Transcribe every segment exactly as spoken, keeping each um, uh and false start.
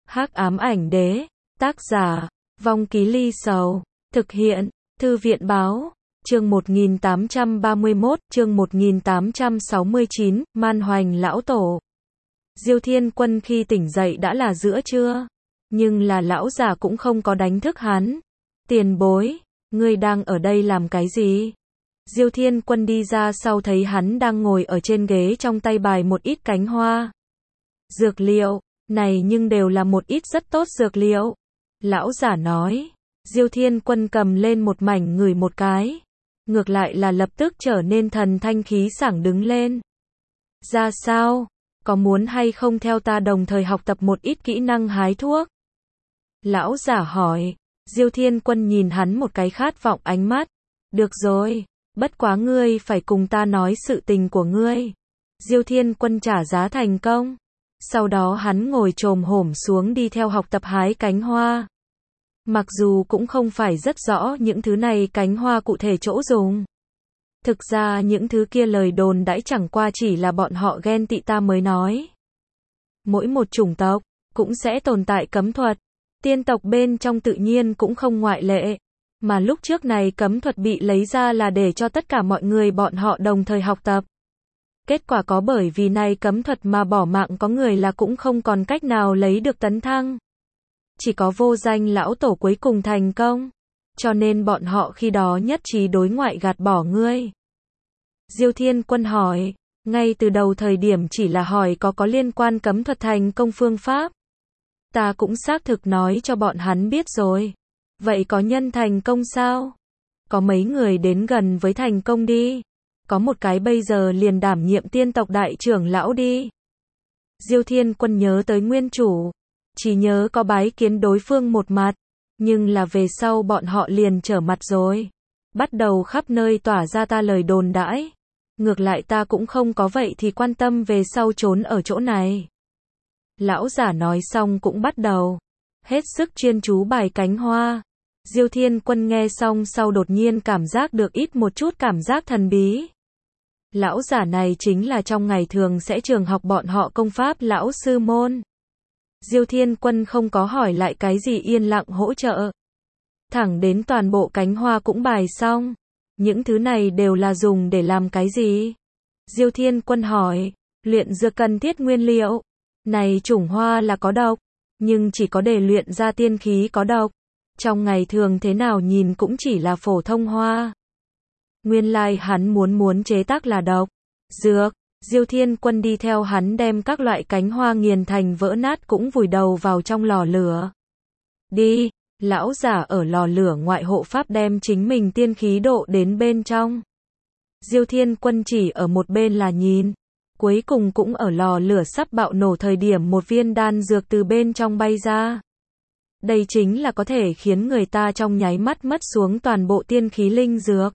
Hắc ám ảnh đế, tác giả, Vong Ký Ly Sầu, thực hiện, Thư viện báo, chương một nghìn tám trăm ba mươi mốt, chương một nghìn tám trăm sáu mươi chín, Man Hoành lão tổ. Diêu Thiên Quân khi tỉnh dậy đã là giữa trưa, nhưng là lão già cũng không có đánh thức hắn. Tiền bối, ngươi đang ở đây làm cái gì? Diêu Thiên Quân đi ra sau thấy hắn đang ngồi ở trên ghế trong tay bài một ít cánh hoa. Dược liệu, này nhưng đều là một ít rất tốt dược liệu. Lão giả nói, Diêu Thiên Quân cầm lên một mảnh ngửi một cái. Ngược lại là lập tức trở nên thần thanh khí sảng đứng lên. Ra sao? Có muốn hay không theo ta đồng thời học tập một ít kỹ năng hái thuốc? Lão giả hỏi. Diêu Thiên Quân nhìn hắn một cái khát vọng ánh mắt. Được rồi, bất quá ngươi phải cùng ta nói sự tình của ngươi. Diêu Thiên Quân trả giá thành công. Sau đó hắn ngồi chồm hổm xuống đi theo học tập hái cánh hoa. Mặc dù cũng không phải rất rõ những thứ này cánh hoa cụ thể chỗ dùng. Thực ra những thứ kia lời đồn đãi chẳng qua chỉ là bọn họ ghen tị ta mới nói. Mỗi một chủng tộc cũng sẽ tồn tại cấm thuật. Tiên tộc bên trong tự nhiên cũng không ngoại lệ. Mà lúc trước này cấm thuật bị lấy ra là để cho tất cả mọi người bọn họ đồng thời học tập. Kết quả có bởi vì này cấm thuật mà bỏ mạng có người là cũng không còn cách nào lấy được tấn thăng. Chỉ có vô danh lão tổ cuối cùng thành công. Cho nên bọn họ khi đó nhất trí đối ngoại gạt bỏ ngươi. Diêu Thiên Quân hỏi, ngay từ đầu thời điểm chỉ là hỏi có có liên quan cấm thuật thành công phương pháp. Ta cũng xác thực nói cho bọn hắn biết rồi. Vậy có nhân thành công sao? Có mấy người đến gần với thành công đi. Có một cái bây giờ liền đảm nhiệm tiên tộc đại trưởng lão đi. Diêu Thiên Quân nhớ tới nguyên chủ. Chỉ nhớ có bái kiến đối phương một mặt. Nhưng là về sau bọn họ liền trở mặt rồi. Bắt đầu khắp nơi tỏa ra ta lời đồn đãi. Ngược lại ta cũng không có vậy thì quan tâm về sau trốn ở chỗ này. Lão giả nói xong cũng bắt đầu. Hết sức chuyên chú bài cánh hoa. Diêu Thiên Quân nghe xong sau đột nhiên cảm giác được ít một chút cảm giác thần bí. Lão giả này chính là trong ngày thường sẽ trường học bọn họ công pháp lão sư môn. Diêu Thiên Quân không có hỏi lại cái gì yên lặng hỗ trợ. Thẳng đến toàn bộ cánh hoa cũng bài xong. Những thứ này đều là dùng để làm cái gì? Diêu Thiên Quân hỏi, luyện dược cần thiết nguyên liệu. Này chủng hoa là có độc, nhưng chỉ có để luyện ra tiên khí có độc. Trong ngày thường thế nào nhìn cũng chỉ là phổ thông hoa. Nguyên lai hắn muốn muốn chế tác là độc, dược. Diêu Thiên Quân đi theo hắn đem các loại cánh hoa nghiền thành vỡ nát cũng vùi đầu vào trong lò lửa. Đi, lão giả ở lò lửa ngoại hộ pháp đem chính mình tiên khí độ đến bên trong. Diêu Thiên Quân chỉ ở một bên là nhìn. Cuối cùng cũng ở lò lửa sắp bạo nổ thời điểm một viên đan dược từ bên trong bay ra. Đây chính là có thể khiến người ta trong nháy mắt mất xuống toàn bộ tiên khí linh dược.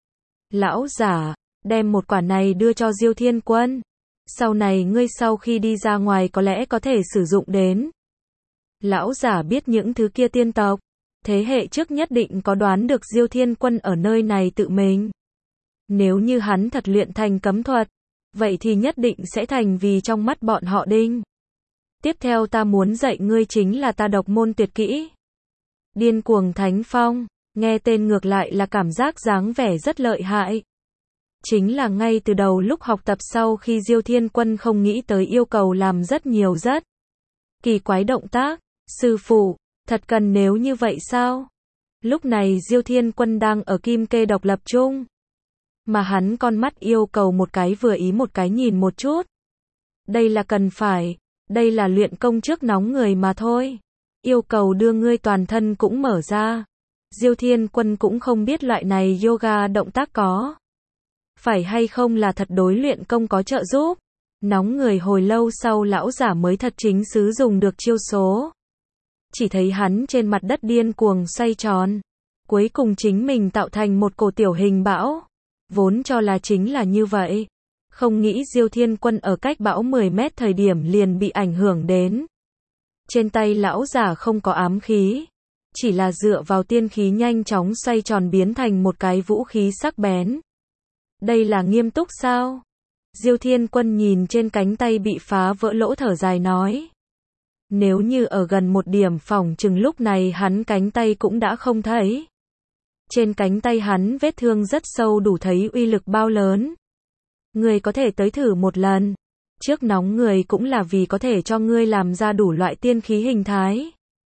Lão giả đem một quả này đưa cho Diêu Thiên Quân. Sau này ngươi sau khi đi ra ngoài có lẽ có thể sử dụng đến. Lão giả biết những thứ kia tiên tộc. Thế hệ trước nhất định có đoán được Diêu Thiên Quân ở nơi này tự mình. Nếu như hắn thật luyện thành cấm thuật. Vậy thì nhất định sẽ thành vì trong mắt bọn họ đinh. Tiếp theo ta muốn dạy ngươi chính là ta độc môn tuyệt kỹ. Điên cuồng thánh phong. Nghe tên ngược lại là cảm giác dáng vẻ rất lợi hại. Chính là ngay từ đầu lúc học tập sau khi Diêu Thiên Quân không nghĩ tới yêu cầu làm rất nhiều rất kỳ quái động tác. Sư phụ, thật cần nếu như vậy sao? Lúc này Diêu Thiên Quân đang ở kim kê độc lập chung. Mà hắn con mắt yêu cầu một cái vừa ý một cái nhìn một chút. Đây là cần phải. Đây là luyện công trước nóng người mà thôi. Yêu cầu đưa ngươi toàn thân cũng mở ra. Diêu Thiên Quân cũng không biết loại này yoga động tác có phải hay không là thật đối luyện công có trợ giúp. Nóng người hồi lâu sau lão giả mới thật chính xứ dùng được chiêu số. Chỉ thấy hắn trên mặt đất điên cuồng xoay tròn. Cuối cùng chính mình tạo thành một cổ tiểu hình bão. Vốn cho là chính là như vậy. Không nghĩ Diêu Thiên Quân ở cách bão mười mét thời điểm liền bị ảnh hưởng đến. Trên tay lão giả không có ám khí. Chỉ là dựa vào tiên khí nhanh chóng xoay tròn biến thành một cái vũ khí sắc bén. Đây là nghiêm túc sao? Diêu Thiên Quân nhìn trên cánh tay bị phá vỡ lỗ thở dài nói. Nếu như ở gần một điểm phỏng chừng lúc này hắn cánh tay cũng đã không thấy. Trên cánh tay hắn vết thương rất sâu đủ thấy uy lực bao lớn. Ngươi có thể tới thử một lần. Trước nóng người cũng là vì có thể cho ngươi làm ra đủ loại tiên khí hình thái.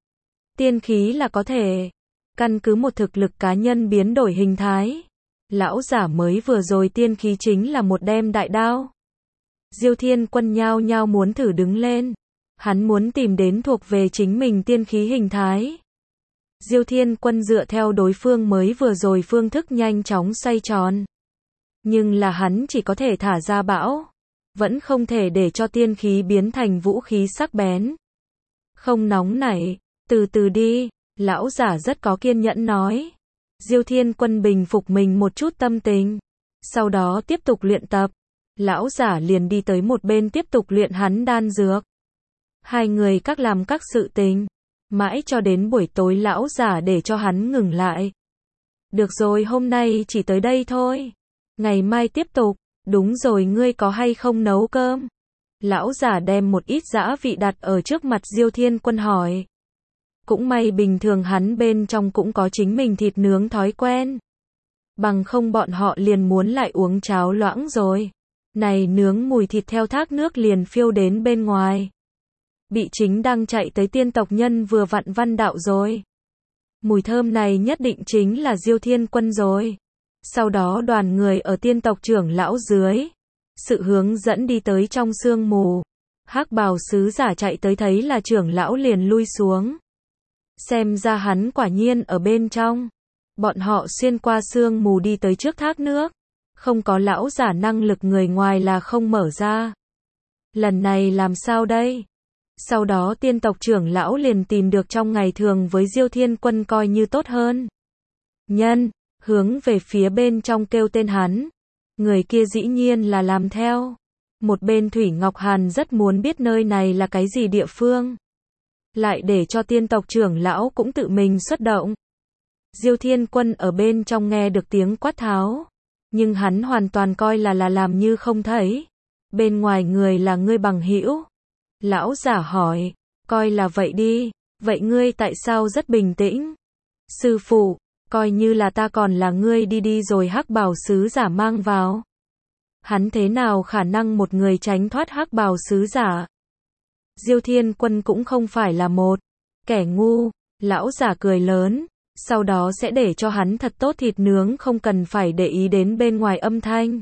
Tiên khí là có thể căn cứ một thực lực cá nhân biến đổi hình thái. Lão giả mới vừa rồi tiên khí chính là một đem đại đao. Diêu Thiên Quân nhao nhao muốn thử đứng lên. Hắn muốn tìm đến thuộc về chính mình tiên khí hình thái. Diêu Thiên Quân dựa theo đối phương mới vừa rồi phương thức nhanh chóng xoay tròn. Nhưng là hắn chỉ có thể thả ra bão. Vẫn không thể để cho tiên khí biến thành vũ khí sắc bén. Không nóng nảy, từ từ đi, lão giả rất có kiên nhẫn nói. Diêu Thiên Quân bình phục mình một chút tâm tình. Sau đó tiếp tục luyện tập. Lão giả liền đi tới một bên tiếp tục luyện hắn đan dược. Hai người các làm các sự tình. Mãi cho đến buổi tối lão giả để cho hắn ngừng lại. Được rồi, hôm nay chỉ tới đây thôi. Ngày mai tiếp tục. Đúng rồi, ngươi có hay không nấu cơm? Lão giả đem một ít giã vị đặt ở trước mặt Diêu Thiên Quân hỏi. Cũng may bình thường hắn bên trong cũng có chính mình thịt nướng thói quen. Bằng không bọn họ liền muốn lại uống cháo loãng rồi. Này nướng mùi thịt theo thác nước liền phiêu đến bên ngoài. Bị chính đang chạy tới tiên tộc nhân vừa vặn văn đạo rồi. Mùi thơm này nhất định chính là Diêu Thiên Quân rồi. Sau đó đoàn người ở tiên tộc trưởng lão dưới sự hướng dẫn đi tới trong sương mù. Hắc bào sứ giả chạy tới thấy là trưởng lão liền lui xuống. Xem ra hắn quả nhiên ở bên trong. Bọn họ xuyên qua sương mù đi tới trước thác nước. Không có lão giả năng lực người ngoài là không mở ra. Lần này làm sao đây? Sau đó tiên tộc trưởng lão liền tìm được trong ngày thường với Diêu Thiên Quân coi như tốt hơn. Nhân, hướng về phía bên trong kêu tên hắn. Người kia dĩ nhiên là làm theo. Một bên Thủy Ngọc Hàn rất muốn biết nơi này là cái gì địa phương. Lại để cho tiên tộc trưởng lão cũng tự mình xuất động. Diêu Thiên Quân ở bên trong nghe được tiếng quát tháo. Nhưng hắn hoàn toàn coi là là làm như không thấy. Bên ngoài người là ngươi bằng hữu. Lão giả hỏi, coi là vậy đi, vậy ngươi tại sao rất bình tĩnh? Sư phụ, coi như là ta còn là ngươi đi đi rồi hắc bào sứ giả mang vào. Hắn thế nào khả năng một người tránh thoát hắc bào sứ giả? Diêu Thiên Quân cũng không phải là một kẻ ngu, lão giả cười lớn, sau đó sẽ để cho hắn thật tốt thịt nướng không cần phải để ý đến bên ngoài âm thanh.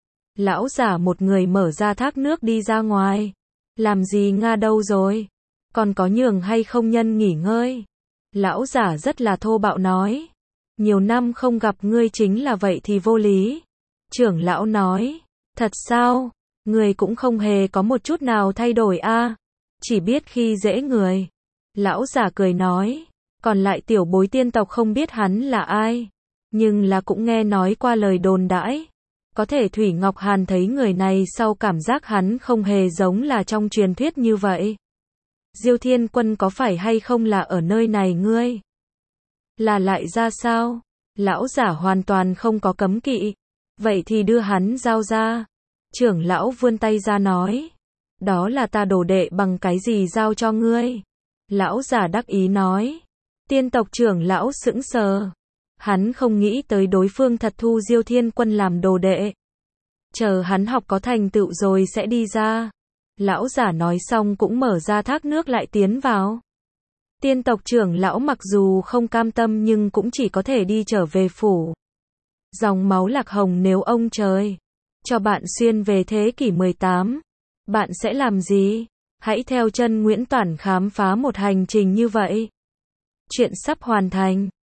Lão giả một người mở ra thác nước đi ra ngoài. Làm gì Nga đâu rồi? Còn có nhường hay không nhân nghỉ ngơi? Lão giả rất là thô bạo nói. Nhiều năm không gặp ngươi chính là vậy thì vô lý. Trưởng lão nói. Thật sao? Ngươi cũng không hề có một chút nào thay đổi a, chỉ biết khi dễ người. Lão giả cười nói. Còn lại tiểu bối tiên tộc không biết hắn là ai. Nhưng là cũng nghe nói qua lời đồn đãi. Có thể Thủy Ngọc Hàn thấy người này sau cảm giác hắn không hề giống là trong truyền thuyết như vậy. Diêu Thiên Quân có phải hay không là ở nơi này ngươi? Là lại ra sao? Lão giả hoàn toàn không có cấm kỵ. Vậy thì đưa hắn giao ra. Trưởng lão vươn tay ra nói. Đó là ta đồ đệ bằng cái gì giao cho ngươi? Lão giả đắc ý nói. Tiên tộc trưởng lão sững sờ. Hắn không nghĩ tới đối phương thật thu Diêu Thiên Quân làm đồ đệ. Chờ hắn học có thành tựu rồi sẽ đi ra. Lão giả nói xong cũng mở ra thác nước lại tiến vào. Tiên tộc trưởng lão mặc dù không cam tâm nhưng cũng chỉ có thể đi trở về phủ. Dòng máu Lạc Hồng, nếu ông trời cho bạn xuyên về thế kỷ mười tám, bạn sẽ làm gì? Hãy theo chân Nguyễn Toản khám phá một hành trình như vậy. Chuyện sắp hoàn thành.